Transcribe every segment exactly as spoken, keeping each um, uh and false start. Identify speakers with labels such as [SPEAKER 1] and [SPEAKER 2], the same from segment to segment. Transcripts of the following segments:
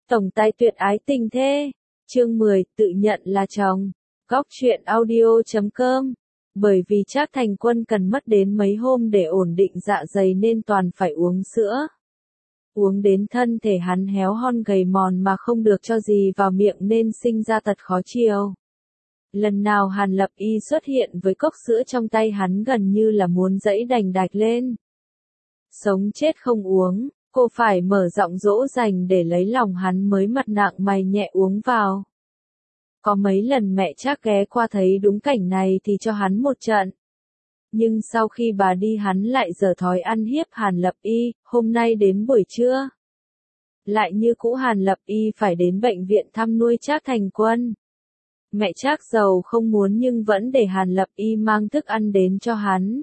[SPEAKER 1] Tổng tài tuyệt ái tình thê. Chương mười, tự nhận là chồng. Góc truyện audio chấm com. Bởi vì Trác Thành Quân cần mất đến mấy hôm để ổn định dạ dày nên toàn phải uống sữa. Uống đến thân thể hắn héo hon gầy mòn mà không được cho gì vào miệng nên sinh ra tật khó chịu. Lần nào Hàn Lập Y xuất hiện với cốc sữa trong tay hắn gần như là muốn giãy đành đạch lên. Sống chết không uống, cô phải mở giọng dỗ dành để lấy lòng hắn mới mặt nặng mày nhẹ uống vào. Có mấy lần mẹ Trác ghé qua thấy đúng cảnh này thì cho hắn một trận. Nhưng sau khi bà đi hắn lại dở thói ăn hiếp Hàn Lập Y, hôm nay đến buổi trưa. Lại như cũ Hàn Lập Y phải đến bệnh viện thăm nuôi Trác Thành Quân. Mẹ Trác giàu không muốn nhưng vẫn để Hàn Lập Y mang thức ăn đến cho hắn.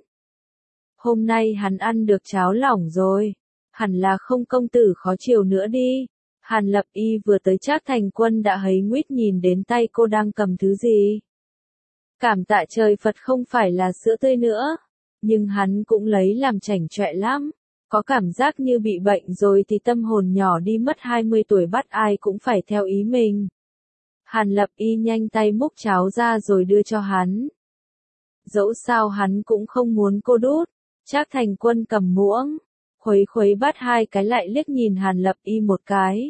[SPEAKER 1] Hôm nay hắn ăn được cháo lỏng rồi, hẳn là không công tử khó chịu nữa đi. Hàn Lập Y vừa tới Trác Thành Quân đã hấy nguyết nhìn đến tay cô đang cầm thứ gì. Cảm tạ trời Phật không phải là sữa tươi nữa, nhưng hắn cũng lấy làm chảnh chọe lắm. Có cảm giác như bị bệnh rồi thì tâm hồn nhỏ đi mất hai mươi tuổi bắt ai cũng phải theo ý mình. Hàn Lập Y nhanh tay múc cháo ra rồi đưa cho hắn. Dẫu sao hắn cũng không muốn cô đút. Trác Thành Quân cầm muỗng, khuấy khuấy bát hai cái lại liếc nhìn Hàn Lập Y một cái.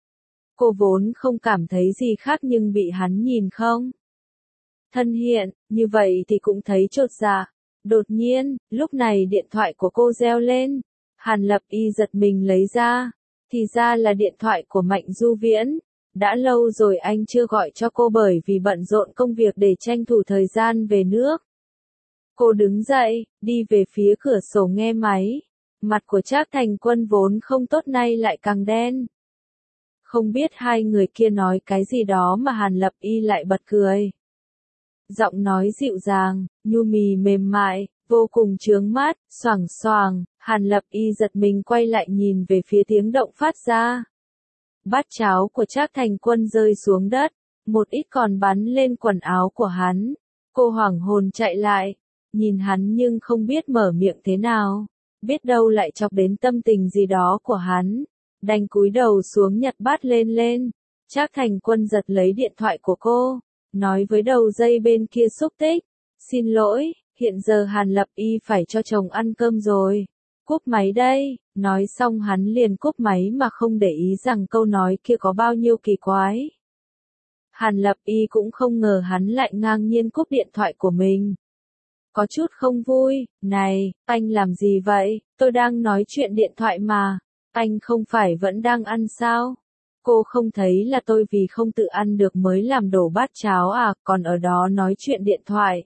[SPEAKER 1] Cô vốn không cảm thấy gì khác nhưng bị hắn nhìn không thân hiện, như vậy thì cũng thấy chột dạ. Đột nhiên, lúc này điện thoại của cô reo lên. Hàn Lập Y giật mình lấy ra. Thì ra là điện thoại của Mạnh Du Viễn. Đã lâu rồi anh chưa gọi cho cô bởi vì bận rộn công việc để tranh thủ thời gian về nước. Cô đứng dậy, đi về phía cửa sổ nghe máy. Mặt của Trác Thành Quân vốn không tốt nay lại càng đen. Không biết hai người kia nói cái gì đó mà Hàn Lập Y lại bật cười. Giọng nói dịu dàng, nhu mì mềm mại, vô cùng chướng mắt, xoàng xoàng. Hàn Lập Y giật mình quay lại nhìn về phía tiếng động phát ra. Bát cháo của Trác Thành Quân rơi xuống đất, một ít còn bắn lên quần áo của hắn. Cô hoảng hồn chạy lại, nhìn hắn nhưng không biết mở miệng thế nào, biết đâu lại chọc đến tâm tình gì đó của hắn. Đành cúi đầu xuống nhặt bát lên lên. Trác Thành Quân giật lấy điện thoại của cô, nói với đầu dây bên kia xúc tích. Xin lỗi, hiện giờ Hàn Lập Y phải cho chồng ăn cơm rồi. Cúp máy đây. Nói xong hắn liền cúp máy mà không để ý rằng câu nói kia có bao nhiêu kỳ quái. Hàn Lập Y cũng không ngờ hắn lại ngang nhiên cúp điện thoại của mình. Có chút không vui, này, anh làm gì vậy, tôi đang nói chuyện điện thoại mà, anh không phải vẫn đang ăn sao? Cô không thấy là tôi vì không tự ăn được mới làm đổ bát cháo à, còn ở đó nói chuyện điện thoại.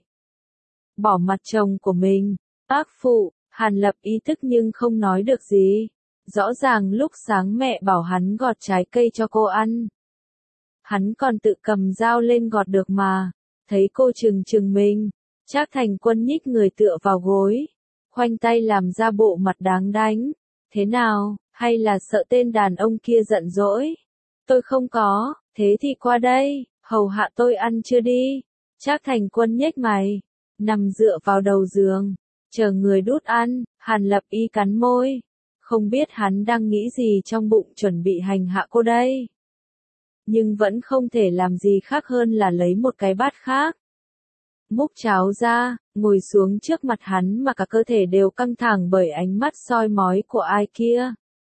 [SPEAKER 1] Bỏ mặt chồng của mình, ác phụ. Hàn Lập Y tức nhưng không nói được gì. Rõ ràng lúc sáng mẹ bảo hắn gọt trái cây cho cô ăn. Hắn còn tự cầm dao lên gọt được mà. Thấy cô trừng trừng mình. Trác Thành Quân nhích người tựa vào gối. Khoanh tay làm ra bộ mặt đáng đánh. Thế nào, hay là sợ tên đàn ông kia giận dỗi? Tôi không có, thế thì qua đây, hầu hạ tôi ăn chưa đi. Trác Thành Quân nhếch mày. Nằm dựa vào đầu giường. Chờ người đút ăn. Hàn Lập Y cắn môi. Không biết hắn đang nghĩ gì trong bụng chuẩn bị hành hạ cô đây. Nhưng vẫn không thể làm gì khác hơn là lấy một cái bát khác. Múc cháo ra, ngồi xuống trước mặt hắn mà cả cơ thể đều căng thẳng bởi ánh mắt soi mói của ai kia.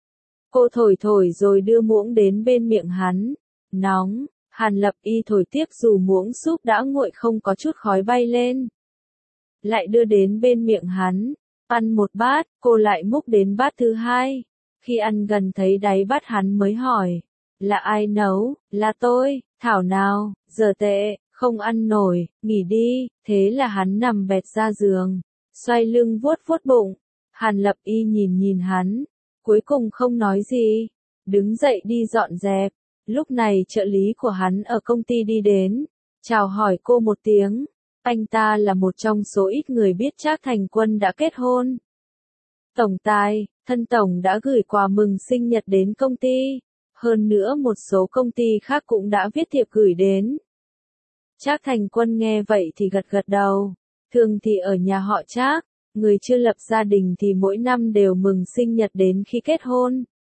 [SPEAKER 1] Cô thổi thổi rồi đưa muỗng đến bên miệng hắn. Nóng. Hàn Lập Y thổi tiếp dù muỗng súp đã nguội không có chút khói bay lên. Lại đưa đến bên miệng hắn. Ăn một bát, cô lại múc đến bát thứ hai. Khi ăn gần thấy đáy bát hắn mới hỏi. Là ai nấu? Là tôi. Thảo nào, giờ tệ, không ăn nổi, nghỉ đi. Thế là hắn nằm bệt ra giường. Xoay lưng vuốt vuốt bụng. Hàn Lập Y nhìn nhìn hắn. Cuối cùng không nói gì. Đứng dậy đi dọn dẹp. Lúc này trợ lý của hắn ở công ty đi đến. Chào hỏi cô một tiếng. Anh ta là một trong số ít người biết Trác Thành Quân đã kết hôn. Tổng tài, thân tổng đã gửi quà mừng sinh nhật đến công ty. Hơn nữa một số công ty khác cũng đã viết thiệp gửi đến. Trác Thành Quân nghe vậy thì gật gật đầu. Thường thì ở nhà họ Trác, người chưa lập gia đình thì mỗi năm đều mừng sinh nhật đến khi kết hôn.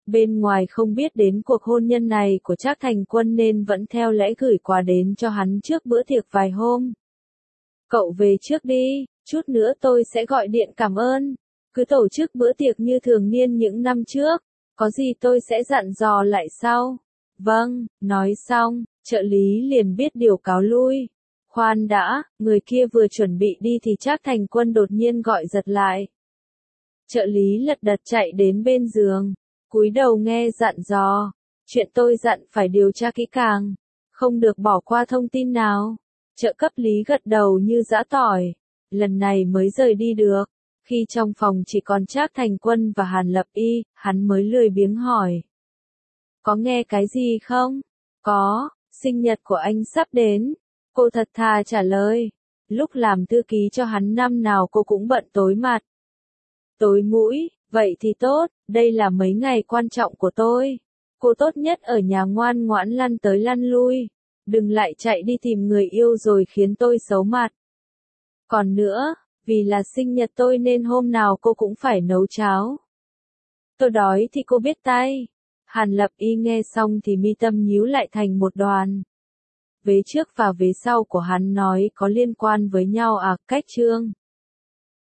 [SPEAKER 1] Bên ngoài không biết đến cuộc hôn nhân này của Trác Thành Quân nên vẫn theo lẽ gửi quà đến cho hắn trước bữa tiệc vài hôm. Cậu về trước đi, chút nữa tôi sẽ gọi điện cảm ơn. Cứ tổ chức bữa tiệc như thường niên những năm trước, có gì tôi sẽ dặn dò lại sau. Vâng, nói xong, trợ lý liền biết điều cáo lui. Khoan đã, người kia vừa chuẩn bị đi thì Trác Thành Quân đột nhiên gọi giật lại. Trợ lý lật đật chạy đến bên giường, cúi đầu nghe dặn dò. Chuyện tôi dặn phải điều tra kỹ càng, không được bỏ qua thông tin nào. Trợ cấp lý gật đầu như giã tỏi, lần này mới rời đi được. Khi trong phòng chỉ còn Trác Thành Quân và Hàn Lập Y, hắn mới lười biếng hỏi. Có nghe cái gì không? Có, sinh nhật của anh sắp đến. Cô thật thà trả lời. Lúc làm thư ký cho hắn năm nào cô cũng bận tối mặt. Tối mũi, vậy thì tốt, đây là mấy ngày quan trọng của tôi. Cô tốt nhất ở nhà ngoan ngoãn lăn tới lăn lui. Đừng lại chạy đi tìm người yêu rồi khiến tôi xấu mặt. Còn nữa, vì là sinh nhật tôi nên hôm nào cô cũng phải nấu cháo. Tôi đói thì cô biết tay. Hàn Lập Y nghe xong thì mi tâm nhíu lại thành một đoàn. Vế trước và vế sau của hắn nói có liên quan với nhau à, Cách Chương.